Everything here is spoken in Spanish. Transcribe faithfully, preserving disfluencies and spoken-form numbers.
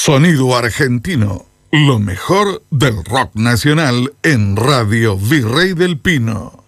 Sonido argentino, lo mejor del rock nacional en Radio Virrey del Pino.